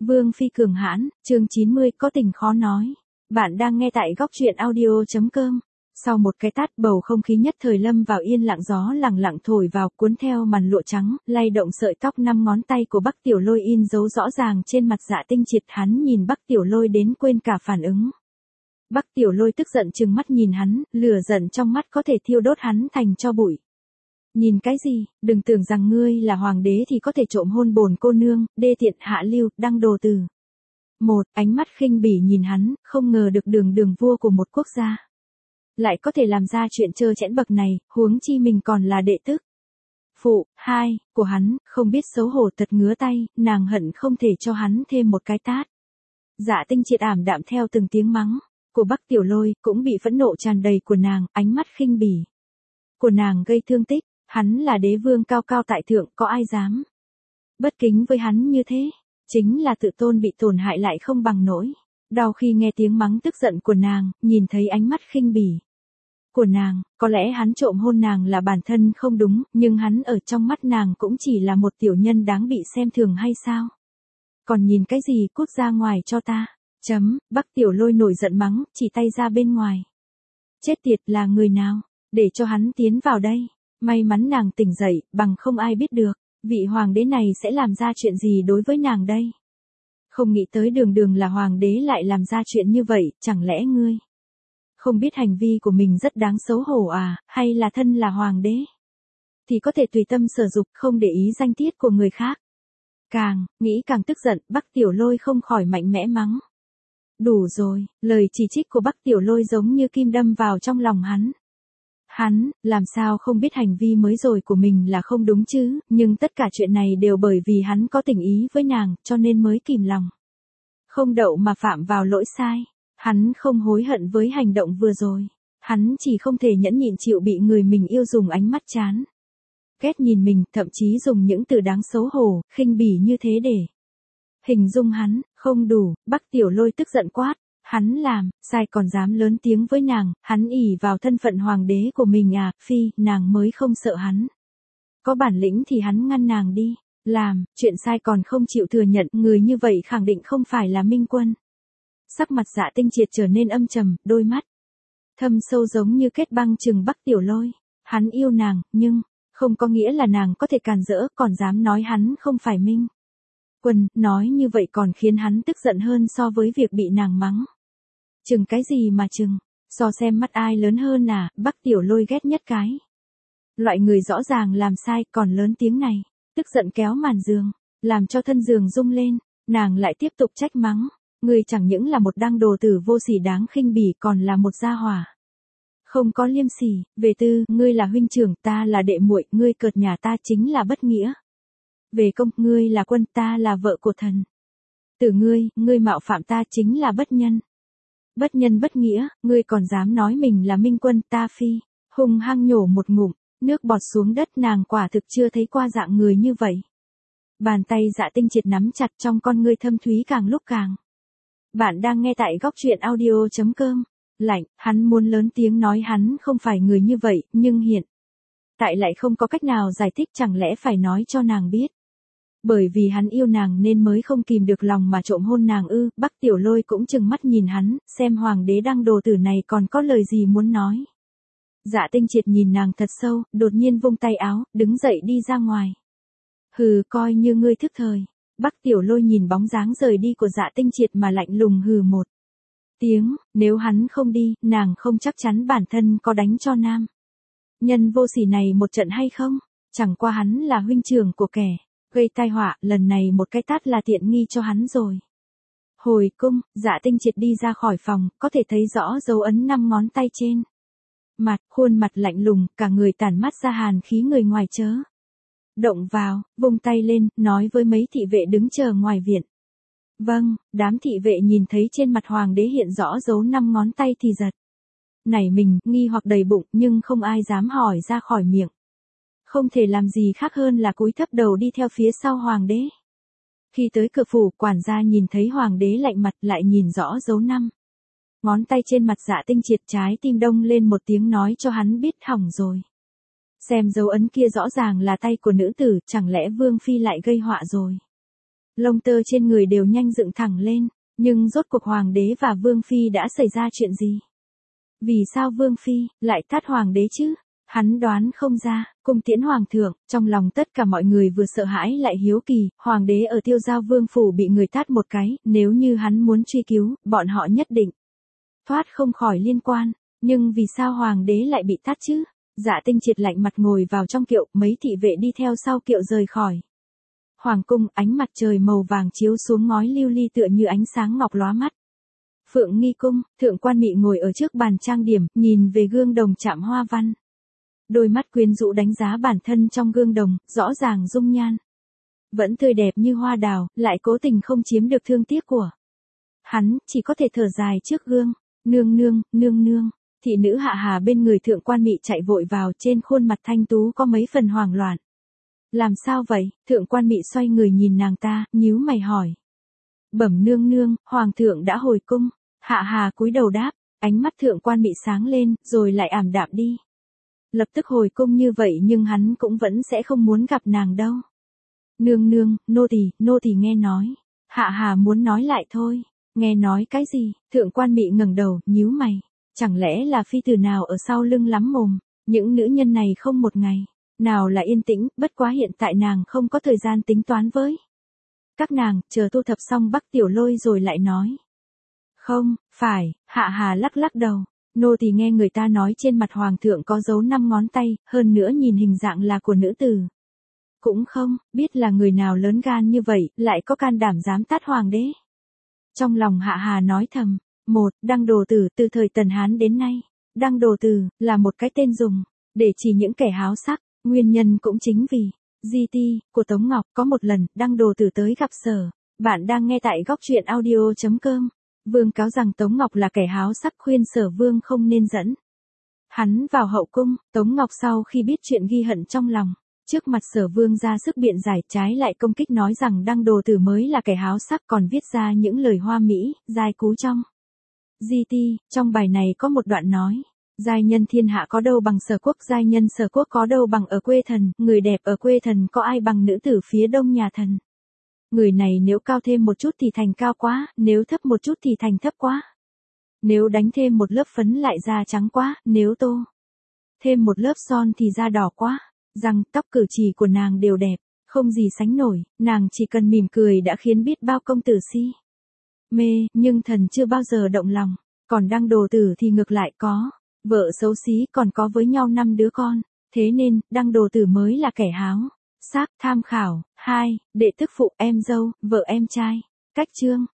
Vương phi cường hãn, chương 90, có tình khó nói. Bạn đang nghe tại góc truyện audio.com. Sau một cái tát, bầu không khí nhất thời lâm vào yên lặng, gió lẳng lặng thổi vào, cuốn theo màn lụa trắng, lay động sợi tóc 5 ngón tay của Bắc Tiểu Lôi in dấu rõ ràng trên mặt Dạ Tinh Triệt. Hắn nhìn Bắc Tiểu Lôi đến quên cả phản ứng. Bắc Tiểu Lôi tức giận trừng mắt nhìn hắn, lửa giận trong mắt có thể thiêu đốt hắn thành tro bụi. Nhìn cái gì, đừng tưởng rằng ngươi là hoàng đế thì có thể trộm hôn bổn cô nương, đê tiện, hạ lưu, đăng đồ từ. Ánh mắt khinh bỉ nhìn hắn, không ngờ được đường vua của một quốc gia lại có thể làm ra chuyện trơ trẽn bậc này, huống chi mình còn là đệ tức. Phụ, của hắn, không biết xấu hổ thật ngứa tay, nàng hận không thể cho hắn thêm một cái tát. Dạ Tinh Triệt ảm đạm theo từng tiếng mắng của Bắc Tiểu Lôi, cũng bị phẫn nộ tràn đầy của nàng, ánh mắt khinh bỉ của nàng gây thương tích. Hắn là đế vương cao cao tại thượng, có ai dám bất kính với hắn như thế? Chính là tự tôn bị tổn hại lại không bằng nỗi đau khi nghe tiếng mắng tức giận của nàng, nhìn thấy ánh mắt khinh bỉ của nàng. Có lẽ hắn trộm hôn nàng là bản thân không đúng, nhưng hắn ở trong mắt nàng cũng chỉ là một tiểu nhân đáng bị xem thường hay sao? Còn nhìn cái gì, cút ra ngoài cho ta. Bắc Tiểu Lôi nổi giận mắng, chỉ tay ra bên ngoài. Chết tiệt, là người nào để cho hắn tiến vào đây? May mắn nàng tỉnh dậy, bằng không ai biết được vị hoàng đế này sẽ làm ra chuyện gì đối với nàng đây. Không nghĩ tới đường là hoàng đế lại làm ra chuyện như vậy, chẳng lẽ ngươi không biết hành vi của mình rất đáng xấu hổ à, hay là thân là hoàng đế thì có thể tùy tâm sở dục, không để ý danh tiết của người khác. Càng nghĩ càng tức giận, Bắc Tiểu Lôi không khỏi mạnh mẽ mắng. Đủ rồi, lời chỉ trích của Bắc Tiểu Lôi giống như kim đâm vào trong lòng hắn. Hắn, làm sao không biết hành vi mới rồi của mình là không đúng chứ, nhưng tất cả chuyện này đều bởi vì hắn có tình ý với nàng, cho nên mới kìm lòng không đậu mà phạm vào lỗi sai. Hắn không hối hận với hành động vừa rồi. Hắn chỉ không thể nhẫn nhịn chịu bị người mình yêu dùng ánh mắt chán ghét nhìn mình, thậm chí dùng những từ đáng xấu hổ, khinh bỉ như thế để hình dung hắn. Không đủ, Bắc Tiểu Lôi tức giận quát. Hắn làm sai còn dám lớn tiếng với nàng, hắn ỷ vào thân phận hoàng đế của mình à? Phi, nàng mới không sợ hắn. Có bản lĩnh thì hắn ngăn nàng đi. Làm chuyện sai còn không chịu thừa nhận, người như vậy khẳng định không phải là minh quân. Sắc mặt Dạ Tinh Triệt trở nên âm trầm, đôi mắt thâm sâu giống như kết băng trừng Bắc Tiểu Lôi. Hắn yêu nàng, nhưng không có nghĩa là nàng có thể càn rỡ, còn dám nói hắn không phải minh quân, nói như vậy còn khiến hắn tức giận hơn so với việc bị nàng mắng. Chừng cái gì mà chừng, so xem mắt ai lớn hơn à? Bắc Tiểu Lôi ghét nhất cái loại người rõ ràng làm sai còn lớn tiếng này. Tức giận kéo màn giường, làm cho thân giường rung lên. Nàng lại tiếp tục trách mắng. Ngươi chẳng những là một đăng đồ tử vô sỉ đáng khinh bỉ, còn là một gia hỏa không có liêm sỉ. Về tư, ngươi là huynh trưởng, ta là đệ muội, ngươi cợt nhà ta chính là bất nghĩa. Về công, ngươi là quân, ta là vợ của thần tử, ngươi mạo phạm ta chính là bất nhân. Bất nhân bất nghĩa, ngươi còn dám nói mình là minh quân, ta phi. Hung hăng nhổ một ngụm nước bọt xuống đất. Nàng quả thực chưa thấy qua dạng người như vậy. Bàn tay Dạ Tinh Triệt nắm chặt, trong con ngươi thâm thúy càng lúc càng. Bạn đang nghe tại góc truyện audio.com. Lạnh, hắn muốn lớn tiếng nói hắn không phải người như vậy, nhưng hiện tại lại không có cách nào giải thích, chẳng lẽ phải nói cho nàng biết. Bởi vì hắn yêu nàng nên mới không kìm được lòng mà trộm hôn nàng ư? Bắc Tiểu Lôi cũng trừng mắt nhìn hắn, xem hoàng đế đăng đồ tử này còn có lời gì muốn nói. Dạ Tinh Triệt nhìn nàng thật sâu, đột nhiên vung tay áo, đứng dậy đi ra ngoài. Hừ, coi như ngươi thức thời. Bắc Tiểu Lôi nhìn bóng dáng rời đi của Dạ Tinh Triệt mà lạnh lùng hừ một tiếng. Nếu hắn không đi, nàng không chắc chắn bản thân có đánh cho nam nhân vô sỉ này một trận hay không. Chẳng qua hắn là huynh trưởng của kẻ gây tai họa, lần này một cái tát là tiện nghi cho hắn rồi. Hồi cung, Dạ Tinh Triệt đi ra khỏi phòng, có thể thấy rõ dấu ấn 5 ngón tay trên mặt, khuôn mặt lạnh lùng, cả người tản mát ra hàn khí. Người ngoài chớ động vào, vung tay lên, nói với mấy thị vệ đứng chờ ngoài viện. Vâng. Đám thị vệ nhìn thấy trên mặt hoàng đế hiện rõ dấu 5 ngón tay thì giật nảy mình, nghi hoặc đầy bụng, nhưng không ai dám hỏi ra khỏi miệng. Không thể làm gì khác hơn là cúi thấp đầu đi theo phía sau hoàng đế. Khi tới cửa phủ, quản gia nhìn thấy hoàng đế lạnh mặt, lại nhìn rõ dấu 5 ngón tay trên mặt Dạ Tinh Triệt, trái tim đông lên một tiếng, nói cho hắn biết hỏng rồi. Xem dấu ấn kia rõ ràng là tay của nữ tử, chẳng lẽ Vương phi lại gây họa rồi? Lông tơ trên người đều nhanh dựng thẳng lên, nhưng rốt cuộc hoàng đế và vương phi đã xảy ra chuyện gì? Vì sao vương phi lại tát hoàng đế chứ? Hắn đoán không ra, cung tiễn hoàng thượng, trong lòng tất cả mọi người vừa sợ hãi lại hiếu kỳ, hoàng đế ở Tiêu Giao Vương phủ bị người tát một cái, nếu như hắn muốn truy cứu, bọn họ nhất định thoát không khỏi liên quan, nhưng vì sao hoàng đế lại bị tát chứ? Dạ Tinh Triệt lạnh mặt ngồi vào trong kiệu, mấy thị vệ đi theo sau kiệu rời khỏi hoàng cung, ánh mặt trời màu vàng chiếu xuống ngói lưu ly tựa như ánh sáng ngọc lóa mắt. Phượng Nghi cung, Thượng Quan Mị ngồi ở trước bàn trang điểm, nhìn về gương đồng chạm hoa văn. Đôi mắt quyến rũ đánh giá bản thân trong gương đồng, rõ ràng dung nhan vẫn tươi đẹp như hoa đào, lại cố tình không chiếm được thương tiếc của hắn, chỉ có thể thở dài trước gương. Nương nương, nương nương. Thị nữ Hạ Hà bên người Thượng Quan Mị chạy vội vào, trên khuôn mặt thanh tú có mấy phần hoảng loạn. Làm sao vậy? Thượng Quan Mị xoay người nhìn nàng ta, nhíu mày hỏi. Bẩm nương nương, hoàng thượng đã hồi cung. Hạ Hà cúi đầu đáp, ánh mắt Thượng Quan Mị sáng lên, rồi lại ảm đạm đi. Lập tức hồi cung như vậy nhưng hắn cũng vẫn sẽ không muốn gặp nàng đâu. Nương nương, nô tỳ nghe nói. Hạ Hà muốn nói lại thôi. Nghe nói cái gì? Thượng Quan Mị ngẩng đầu, nhíu mày. Chẳng lẽ là phi tử nào ở sau lưng lắm mồm? Những nữ nhân này không một ngày nào là yên tĩnh, bất quá hiện tại nàng không có thời gian tính toán với các nàng, chờ thu thập xong Bắc Tiểu Lôi rồi lại nói. Không, phải, Hạ Hà lắc lắc đầu. Nô tỳ nghe người ta nói trên mặt hoàng thượng có dấu 5 ngón tay, hơn nữa nhìn hình dạng là của nữ tử. Cũng không biết là người nào lớn gan như vậy, lại có can đảm dám tát hoàng đế. Trong lòng Hạ Hà nói thầm, Đăng Đồ Tử từ thời Tần Hán đến nay, Đăng Đồ Tử là một cái tên dùng để chỉ những kẻ háo sắc, nguyên nhân cũng chính vì GT của Tống Ngọc. Có một lần, Đăng Đồ Tử tới gặp Sở. Bạn đang nghe tại góc truyện audio.com. Vương cáo rằng Tống Ngọc là kẻ háo sắc, khuyên Sở Vương không nên dẫn hắn vào hậu cung. Tống Ngọc sau khi biết chuyện ghi hận trong lòng, trước mặt Sở Vương ra sức biện giải, trái lại công kích nói rằng Đăng Đồ Tử mới là kẻ háo sắc, còn viết ra những lời hoa mỹ, giai cú trong GT. Trong bài này có một đoạn nói, giai nhân thiên hạ có đâu bằng Sở Quốc, giai nhân Sở Quốc có đâu bằng ở quê thần, người đẹp ở quê thần có ai bằng nữ tử phía đông nhà thần. Người này nếu cao thêm một chút thì thành cao quá, nếu thấp một chút thì thành thấp quá. Nếu đánh thêm một lớp phấn lại da trắng quá, nếu tô thêm một lớp son thì da đỏ quá. Răng, tóc, cử chỉ của nàng đều đẹp, không gì sánh nổi, nàng chỉ cần mỉm cười đã khiến biết bao công tử si mê, nhưng thần chưa bao giờ động lòng. Còn Đăng Đồ Tử thì ngược lại có vợ xấu xí, còn có với nhau 5 đứa con. Thế nên, Đăng Đồ Tử mới là kẻ háo sắc. Tham khảo. 2. Đệ tức phụ, em dâu, vợ em trai. Cách chương.